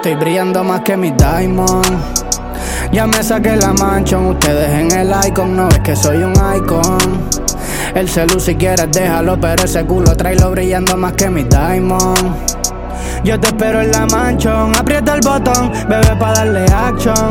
Estoy brillando más que mi diamond. Ya me saqué la manchón, ustedes en el icon, no ves que soy un icon. El celu si quieres déjalo, pero ese culo tráelo brillando más que mi diamond. Yo te espero en la manchón, aprieta el botón, bebé pa' darle action.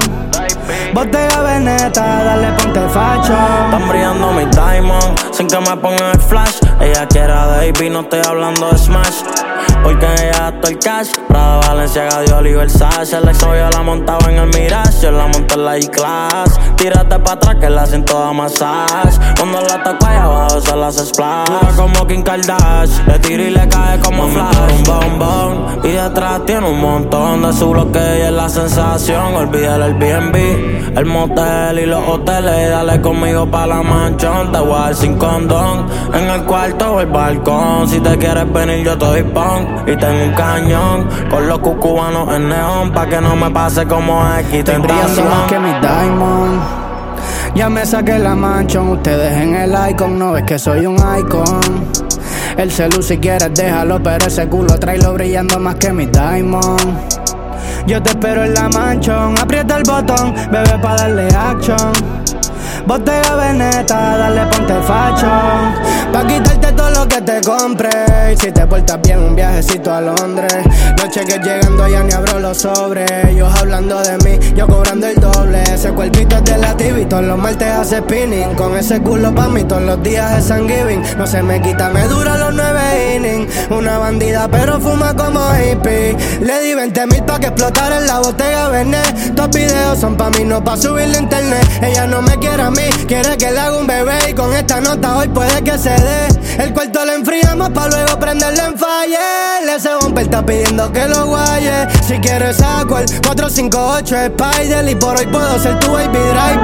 Bottega Veneta, dale ponte facho. Están brillando mis diamonds, sin que me pongan el flash. Ella quiere a Davey, no estoy hablando de Smash. Porque en ella gasto el cash, Prada, Balenciaga, Dior y Versace. El ex yo la montaba en el Mirage, yo la monté en la E-Class. Tírate pa' atrás que la siento a massage. Cuando la toco allá abajo se la hace splash. Dura como Kim Kardashian, le tiro y le cae como flash. Un bombón, y detrás tiene un montón de su bloque y es la sensación. Olvídale el B&B, el motel y los hoteles. Dale conmigo pa' la manchón, te voy a dar sin condón. En el cuarto o el balcón, si te quieres venir yo te doy pon. Y tengo un cañón con los cucubanos en neón, pa' que no me pase como X Estoy brillando más que mi diamond. Ya me saqué la manchón, ustedes en el icon, no ves que soy un icon. El celu si quieres déjalo, pero ese culo tráelo brillando más que mi diamond. Yo te espero en la manchón, aprieta el botón, bebé pa' darle action. Bottega Veneta, dale ponte facho. Pa' quitarte todo lo que te compré. Y si te portas bien, un viajecito a Londres. Los cheques llegando, ya ni abro los sobres. Ellos hablando de mí, yo cobrando el doble. Ese cuerpito es de la TV, todos los martes hace spinning. Con ese culo pa' mí, todos los días es Thanksgiving. No se me quita, me dura los 9 innings. Una bandida, pero fuma como hippie. Le di 20,000 pa' que explotara en la Bottega Veneta. Estos videos son pa' mí, no pa' subirlo a internet. Ella no me quiere a mí, quiere que le haga un bebé. Y con esta nota hoy puede que se dé. El cuarto lo enfriamos pa' luego prenderle en fire. Ese bumper está pidiendo que lo guaye. Si quieres saco el 458 Spider. Y por hoy puedo ser tu baby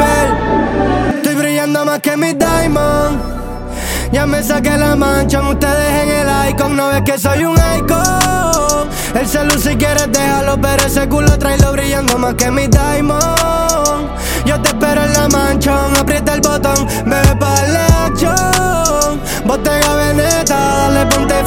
driver. Estoy brillando más que mi diamond. Ya me saqué la mancha, ustedes en el icon, no ves que soy un icon. El celu si quieres déjalo, pero ese culo tráelo brillando más que mi diamond. Yo te espero en la manchón, aprieta el botón, bebé pa' darle action. Bottega Veneta, dale ponte